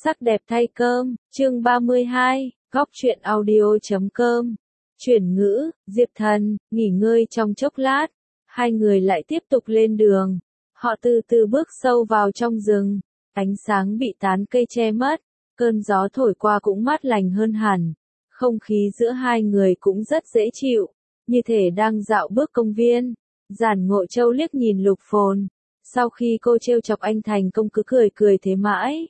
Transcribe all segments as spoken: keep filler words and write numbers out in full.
Sắc đẹp thay cơm, chương ba mươi hai, góc truyện audio chấm com. Chuyển ngữ, Diệp Thần, nghỉ ngơi trong chốc lát. Hai người lại tiếp tục lên đường. Họ từ từ bước sâu vào trong rừng. Ánh sáng bị tán cây che mất. Cơn gió thổi qua cũng mát lành hơn hẳn. Không khí giữa hai người cũng rất dễ chịu. Như thể đang dạo bước công viên. Giản Ngộ Châu liếc nhìn Lục Phồn. Sau khi cô trêu chọc anh thành công cứ cười cười thế mãi.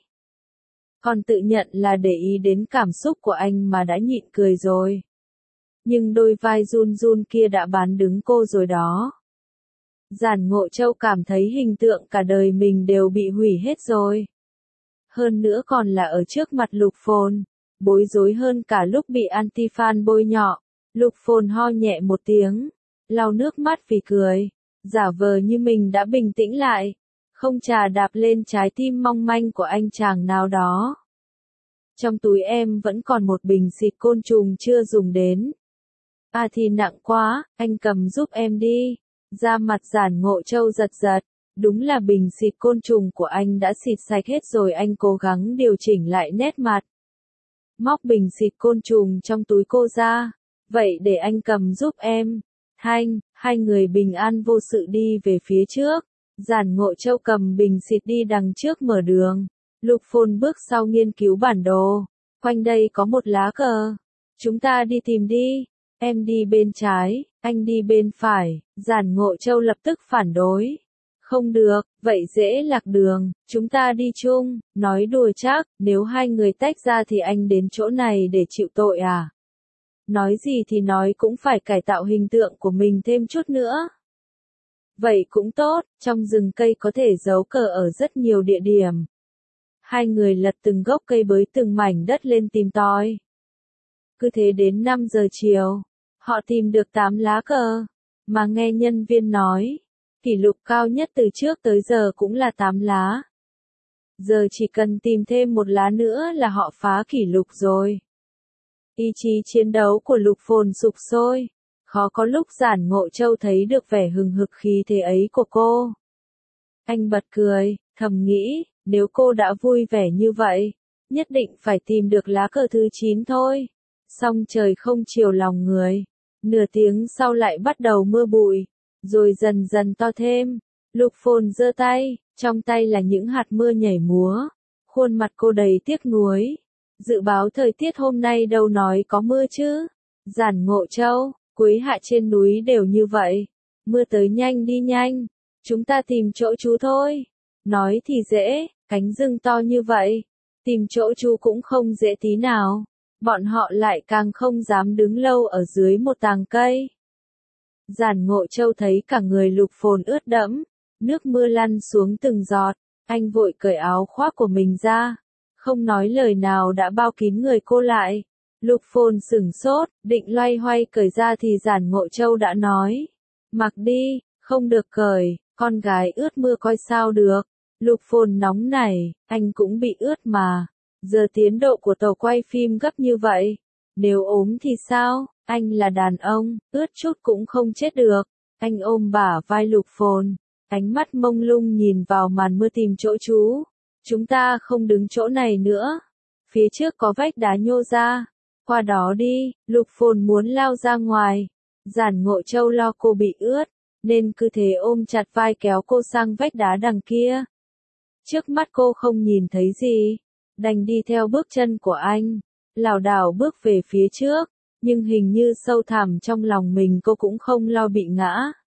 Còn tự nhận là để ý đến cảm xúc của anh mà đã nhịn cười rồi. Nhưng đôi vai run run kia đã bán đứng cô rồi đó. Giản Ngộ Châu cảm thấy hình tượng cả đời mình đều bị hủy hết rồi. Hơn nữa còn là ở trước mặt Lục Phồn. Bối rối hơn cả lúc bị anti-fan bôi nhọ. Lục Phồn ho nhẹ một tiếng. Lau nước mắt vì cười. Giả vờ như mình đã bình tĩnh lại. Không chà đạp lên trái tim mong manh của anh chàng nào đó. Trong túi em vẫn còn một bình xịt côn trùng chưa dùng đến. À thì nặng quá, anh cầm giúp em đi. Da mặt Giản Ngộ Châu giật giật. Đúng là bình xịt côn trùng của anh đã xịt sạch hết rồi, anh cố gắng điều chỉnh lại nét mặt. Móc bình xịt côn trùng trong túi cô ra. Vậy để anh cầm giúp em. Thanh, hai người bình an vô sự đi về phía trước. Giản Ngộ Châu cầm bình xịt đi đằng trước mở đường. Lục Phồn bước sau nghiên cứu bản đồ. Quanh đây có một lá cờ. Chúng ta đi tìm đi. Em đi bên trái, anh đi bên phải. Giản Ngộ Châu lập tức phản đối. Không được, vậy dễ lạc đường. Chúng ta đi chung. Nói đùa chắc, nếu hai người tách ra thì anh đến chỗ này để chịu tội à? Nói gì thì nói cũng phải cải tạo hình tượng của mình thêm chút nữa. Vậy cũng tốt, trong rừng cây có thể giấu cờ ở rất nhiều địa điểm. Hai người lật từng gốc cây bới từng mảnh đất lên tìm tòi. Cứ thế đến năm giờ chiều, họ tìm được tám lá cờ. Mà nghe nhân viên nói, kỷ lục cao nhất từ trước tới giờ cũng là tám lá. Giờ chỉ cần tìm thêm một lá nữa là họ phá kỷ lục rồi. Ý chí chiến đấu của Lục Phồn sục sôi. Khó có lúc Giản Ngộ Châu thấy được vẻ hừng hực khí thế ấy của cô. Anh bật cười, thầm nghĩ, nếu cô đã vui vẻ như vậy, nhất định phải tìm được lá cờ thứ chín thôi. Song trời không chiều lòng người. Nửa tiếng sau lại bắt đầu mưa bụi, rồi dần dần to thêm. Lục Phồn giơ tay, trong tay là những hạt mưa nhảy múa. Khuôn mặt cô đầy tiếc nuối. Dự báo thời tiết hôm nay đâu nói có mưa chứ. Giản Ngộ Châu, cuối hạ trên núi đều như vậy. Mưa tới nhanh đi nhanh. Chúng ta tìm chỗ trú thôi. Nói thì dễ, cánh rừng to như vậy. Tìm chỗ trú cũng không dễ tí nào. Bọn họ lại càng không dám đứng lâu ở dưới một tàng cây. Giản Ngộ Châu thấy cả người Lục Phồn ướt đẫm. Nước mưa lăn xuống từng giọt. Anh vội cởi áo khoác của mình ra. Không nói lời nào đã bao kín người cô lại. Lục Phồn sửng sốt, định loay hoay cởi ra thì Giản Ngộ Châu đã nói. Mặc đi, không được cởi, con gái ướt mưa coi sao được. Lục Phồn nóng nảy, anh cũng bị ướt mà. Giờ tiến độ của tàu quay phim gấp như vậy. Nếu ốm thì sao, anh là đàn ông, ướt chút cũng không chết được. Anh ôm bả vai Lục Phồn, ánh mắt mông lung nhìn vào màn mưa tìm chỗ trú. Chúng ta không đứng chỗ này nữa. Phía trước có vách đá nhô ra. Qua đó đi, Lục Phồn muốn lao ra ngoài. Giản Ngộ Châu lo cô bị ướt, nên cứ thế ôm chặt vai kéo cô sang vách đá đằng kia. Trước mắt cô không nhìn thấy gì, đành đi theo bước chân của anh, lảo đảo bước về phía trước, nhưng hình như sâu thẳm trong lòng mình cô cũng không lo bị ngã.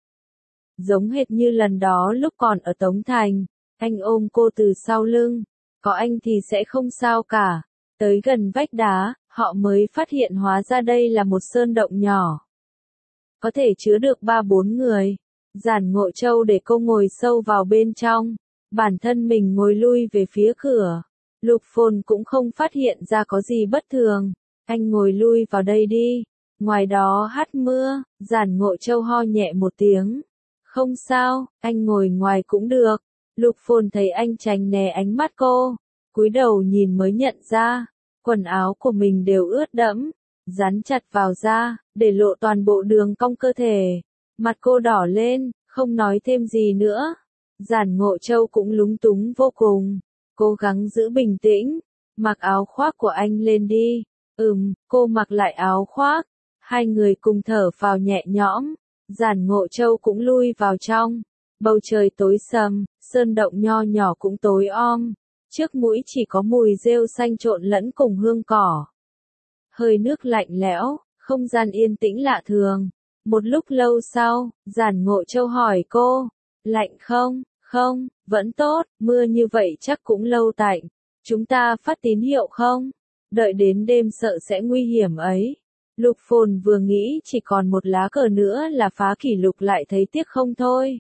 Giống hệt như lần đó lúc còn ở Tống Thành, anh ôm cô từ sau lưng, có anh thì sẽ không sao cả. Tới gần vách đá, họ mới phát hiện hóa ra đây là một sơn động nhỏ. Có thể chứa được ba bốn người. Giản Ngộ Châu để cô ngồi sâu vào bên trong. Bản thân mình ngồi lui về phía cửa. Lục Phồn cũng không phát hiện ra có gì bất thường. Anh ngồi lui vào đây đi. Ngoài đó hắt mưa. Giản Ngộ Châu ho nhẹ một tiếng. Không sao, anh ngồi ngoài cũng được. Lục Phồn thấy anh tránh né ánh mắt cô. Cúi đầu nhìn mới nhận ra. Quần áo của mình đều ướt đẫm. Dán chặt vào da, để lộ toàn bộ đường cong cơ thể. Mặt cô đỏ lên, không nói thêm gì nữa. Giản Ngộ Châu cũng lúng túng vô cùng. Cố gắng giữ bình tĩnh. mặc áo khoác của anh lên đi. Ừm, cô mặc lại áo khoác. Hai người cùng thở phào nhẹ nhõm. Giản Ngộ Châu cũng lui vào trong. Bầu trời tối sầm, sơn động nho nhỏ cũng tối om. Trước mũi chỉ có mùi rêu xanh trộn lẫn cùng hương cỏ. Hơi nước lạnh lẽo, không gian yên tĩnh lạ thường. Một lúc lâu sau, Giản Ngộ Châu hỏi cô, lạnh không? Không, vẫn tốt, mưa như vậy chắc cũng lâu tạnh. Chúng ta phát tín hiệu không? Đợi đến đêm sợ sẽ nguy hiểm ấy. Lục Phồn vừa nghĩ chỉ còn một lá cờ nữa là phá kỷ lục lại thấy tiếc không thôi.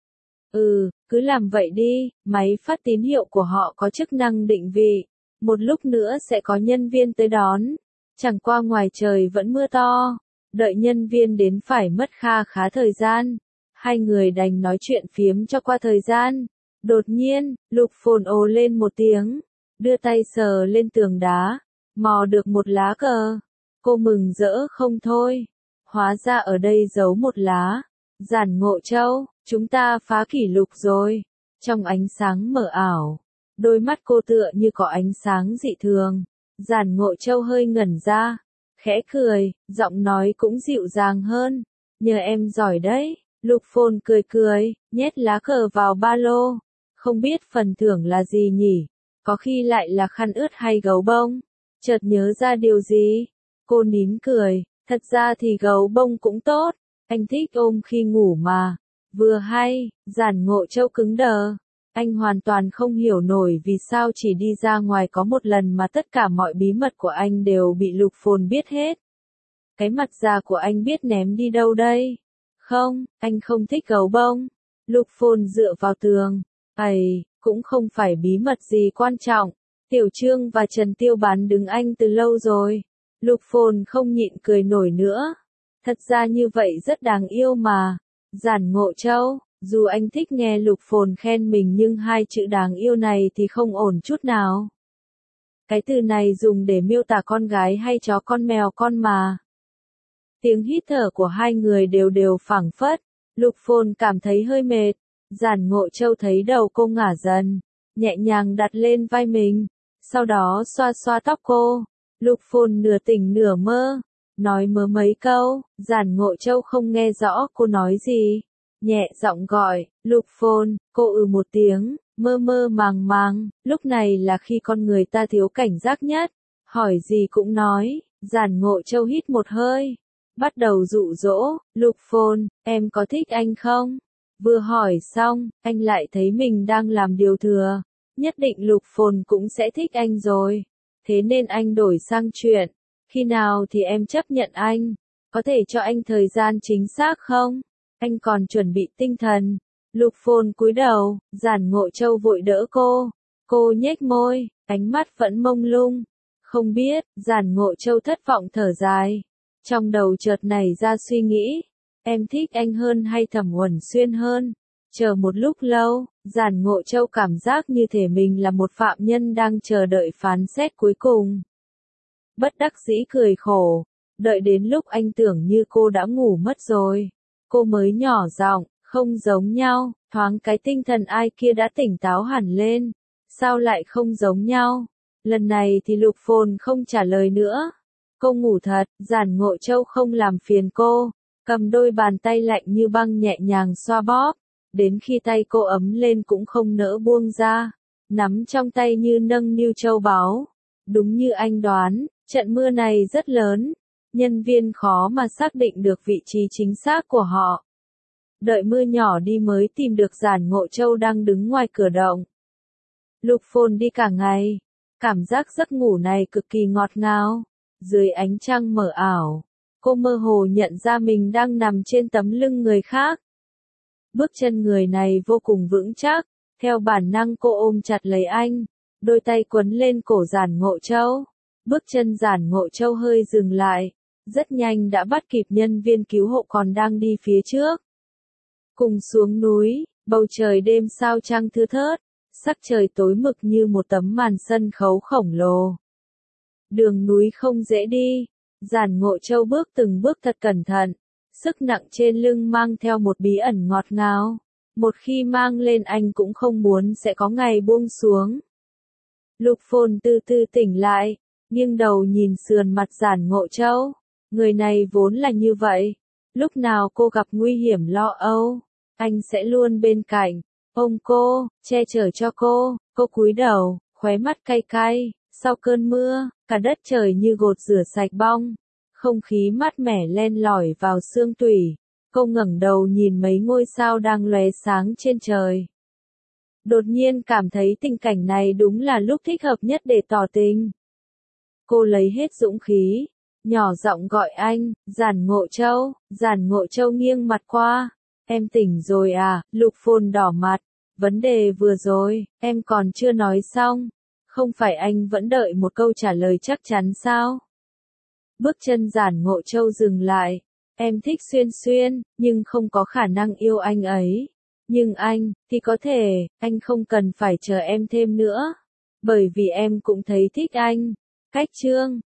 Ừ, cứ làm vậy đi, máy phát tín hiệu của họ có chức năng định vị. Một lúc nữa sẽ có nhân viên tới đón. Chẳng qua ngoài trời vẫn mưa to. Đợi nhân viên đến phải mất kha khá thời gian. Hai người đành nói chuyện phiếm cho qua thời gian. Đột nhiên, Lục Phồn ồ lên một tiếng. Đưa tay sờ lên tường đá. Mò được một lá cờ. Cô mừng rỡ không thôi. Hóa ra ở đây giấu một lá. Giản Ngộ Châu, chúng ta phá kỷ lục rồi. Trong ánh sáng mờ ảo, đôi mắt cô tựa như có ánh sáng dị thường. Giản Ngộ Châu hơi ngẩn ra, khẽ cười, giọng nói cũng dịu dàng hơn. Nhờ em giỏi đấy. Lục Phồn cười cười, nhét lá cờ vào ba lô. Không biết phần thưởng là gì nhỉ? Có khi lại là khăn ướt hay gấu bông? Chợt nhớ ra điều gì? Cô nín cười, thật ra thì gấu bông cũng tốt. Anh thích ôm khi ngủ mà. Vừa hay, Giản Ngộ Châu cứng đờ. Anh hoàn toàn không hiểu nổi vì sao chỉ đi ra ngoài có một lần mà tất cả mọi bí mật của anh đều bị Lục Phồn biết hết. Cái mặt già của anh biết ném đi đâu đây? Không, anh không thích gấu bông. Lục Phồn dựa vào tường. Ây, cũng không phải bí mật gì quan trọng. Tiểu Trương và Trần Tiêu bán đứng anh từ lâu rồi. Lục Phồn không nhịn cười nổi nữa. Thật ra như vậy rất đáng yêu mà. Giản Ngộ Châu, dù anh thích nghe Lục Phồn khen mình nhưng hai chữ đáng yêu này thì không ổn chút nào. Cái từ này dùng để miêu tả con gái hay chó con mèo con mà. Tiếng hít thở của hai người đều đều phảng phất. Lục Phồn cảm thấy hơi mệt. Giản Ngộ Châu thấy đầu cô ngả dần, nhẹ nhàng đặt lên vai mình, sau đó xoa xoa tóc cô. Lục Phồn nửa tỉnh nửa mơ, nói mớ mấy câu. Giản Ngộ Châu không nghe rõ cô nói gì, nhẹ giọng gọi, Lục Phồn. Cô ừ một tiếng, mơ mơ màng màng. Lúc này là khi con người ta thiếu cảnh giác nhất, hỏi gì cũng nói. Giản Ngộ Châu hít một hơi, bắt đầu dụ dỗ, Lục Phồn, em có thích anh không? Vừa hỏi xong, anh lại thấy mình đang làm điều thừa. Nhất định Lục Phồn cũng sẽ thích anh rồi. Thế nên anh đổi sang chuyện. Khi nào thì em chấp nhận anh? Có thể cho anh thời gian chính xác không? Anh còn chuẩn bị tinh thần. Lục Phồn cúi đầu, Giản Ngộ Châu vội đỡ cô. Cô nhếch môi, ánh mắt vẫn mông lung. Không biết, Giản Ngộ Châu thất vọng thở dài. Trong đầu chợt nảy ra suy nghĩ. Em thích anh hơn hay Thẩm Uẩn Xuyên hơn? Chờ một lúc lâu, Giản Ngộ Châu cảm giác như thể mình là một phạm nhân đang chờ đợi phán xét cuối cùng. Bất đắc dĩ cười khổ, đợi đến lúc anh tưởng như cô đã ngủ mất rồi. Cô mới nhỏ giọng, không giống nhau, thoáng cái tinh thần ai kia đã tỉnh táo hẳn lên. Sao lại không giống nhau? Lần này thì Lục Phồn không trả lời nữa. Cô ngủ thật. Giản Ngộ Châu không làm phiền cô, cầm đôi bàn tay lạnh như băng nhẹ nhàng xoa bóp, đến khi tay cô ấm lên cũng không nỡ buông ra, nắm trong tay như nâng niu châu báu. Đúng như anh đoán, trận mưa này rất lớn, nhân viên khó mà xác định được vị trí chính xác của họ. Đợi mưa nhỏ đi mới tìm được Giản Ngộ Châu đang đứng ngoài cửa động. Lục Phồn đi cả ngày, cảm giác giấc ngủ này cực kỳ ngọt ngào. Dưới ánh trăng mờ ảo, cô mơ hồ nhận ra mình đang nằm trên tấm lưng người khác. Bước chân người này vô cùng vững chắc, theo bản năng cô ôm chặt lấy anh, đôi tay quấn lên cổ Giản Ngộ Châu. Bước chân Giản Ngộ Châu hơi dừng lại, rất nhanh đã bắt kịp nhân viên cứu hộ còn đang đi phía trước. Cùng xuống núi, bầu trời đêm sao trăng thưa thớt, sắc trời tối mực như một tấm màn sân khấu khổng lồ. Đường núi không dễ đi, Giản Ngộ Châu bước từng bước thật cẩn thận, sức nặng trên lưng mang theo một bí ẩn ngọt ngào, một khi mang lên anh cũng không muốn sẽ có ngày buông xuống. Lục Phồn từ từ tỉnh lại, nghiêng đầu nhìn sườn mặt Giản Ngộ Châu. Người này vốn là như vậy. Lúc nào cô gặp nguy hiểm lo âu, anh sẽ luôn bên cạnh, ôm cô, che chở cho cô. Cô cúi đầu, khóe mắt cay cay. Sau cơn mưa, cả đất trời như gột rửa sạch bong. Không khí mát mẻ len lỏi vào xương tủy. Cô ngẩng đầu nhìn mấy ngôi sao đang lóe sáng trên trời. Đột nhiên cảm thấy tình cảnh này đúng là lúc thích hợp nhất để tỏ tình. Cô lấy hết dũng khí, nhỏ giọng gọi anh, Giản Ngộ Châu. Giản Ngộ Châu nghiêng mặt qua. Em tỉnh rồi à? Lục Phồn đỏ mặt. Vấn đề vừa rồi, em còn chưa nói xong. Không phải anh vẫn đợi một câu trả lời chắc chắn sao? Bước chân Giản Ngộ Châu dừng lại. Em thích Xuyên Xuyên, nhưng không có khả năng yêu anh ấy. Nhưng anh, thì có thể, anh không cần phải chờ em thêm nữa. Bởi vì em cũng thấy thích anh. Cách chương